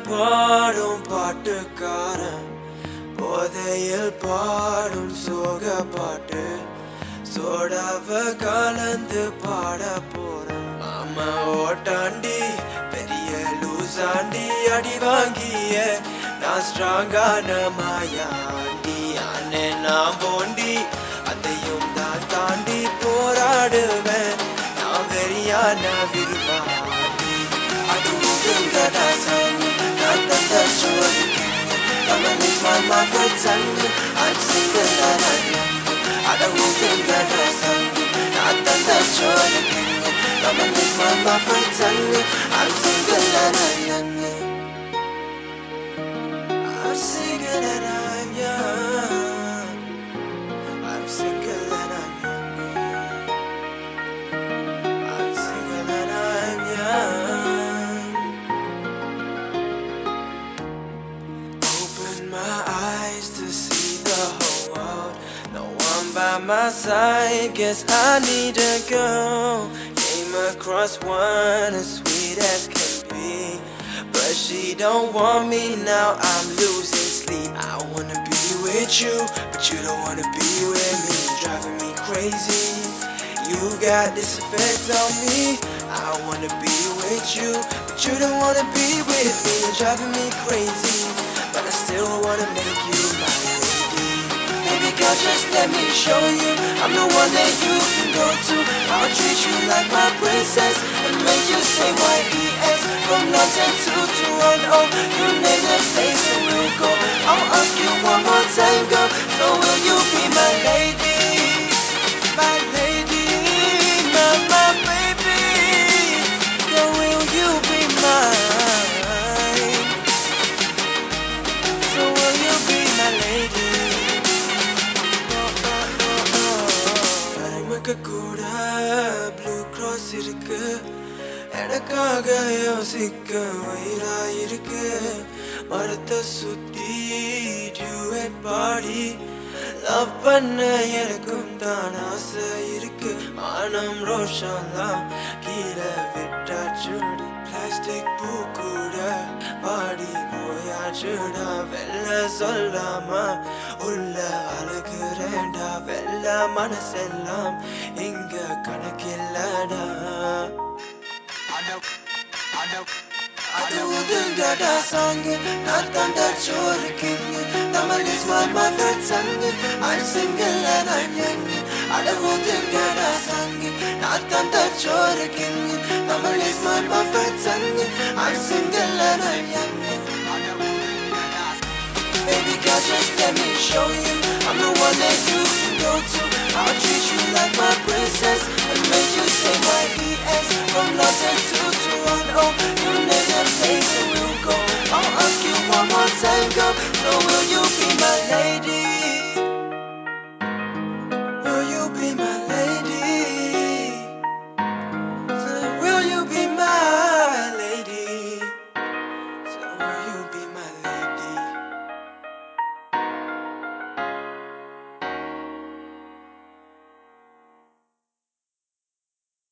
பாடும் பாட்டுக்காரன் போதையில் பாடும் சோக பாட்டு சோடாவ கலந்து பாட போறேன் மாமா ஓட்டாண்டி பெரிய லூசாண்டி அடி வாங்கிய நான் ஸ்ட்ராங்கான மாயாண்டி அண்ணே நான் போண்டி அதையும் தான் தாண்டி போராடுவேன் நான் வெறியான விரும்பாண்டி அது உதுங்கடா சாமி நான் தந்த சோறுக்கு I'ma live my mother tongue I'm single and I'm young I don't think that I sang Not that that's the king I'ma live my mother tongue I'm single and I'm young I'm single and I'm young I'm single and I'm young I'm single and I'm young Open my eyes to see the whole world No one by my side, guess I need to go Came across one as sweet as can be But she don't want me now, I'm losing sleep I wanna be with you, but you don't wanna be with me Driving me crazy You got this effect on me I wanna be with you, but you don't wanna be with me Driving me crazy But I still wanna make you my lady Baby girl, just let me show you I'm the one that you can go to I'll treat you like my princess And make you say Y-E-S From London to Toronto You name the place and we'll go I'll ask you one more time, girl So will you be my lady? My lady, my baby Girl, will you be mine? So will you be my lady? நமக்கு கூட Blue Cross இருக்கு எனக்காக யோசிக்க வயிறா இருக்கு மரத்தை சுத்தி duet பாடி Love பண்ண எனக்கும் தான் ஆசை இருக்கு மானம் ரோஷம்லாம் கீழே விட்டாச்சுடா பிளாஸ்டிக் பூ கூட பாடி போயாச்சுடா வெள்ள சொல்லாம உள்ள அழகுறேன்டா வெள்ள மனசெல்லாம் இங்க கணக்கில்லடா அது உதுங்கடா சாங்கு நான் தந்த சோறு கிங்கு Tamil is my mother tongue I'm single and I'm young அட உதுங்கடா சாங்கு நான் தந்த சோறு கிங்கு Tamil is my mother tongue I'm single and I'm young Baby girl, just let me show you I'm the one that you can go to I'll treat you like my princess And make you say Y-E-S From London to Toronto You name the place and we'll go I'll ask you one more time, girl So will you be my lady? Will you be my lady?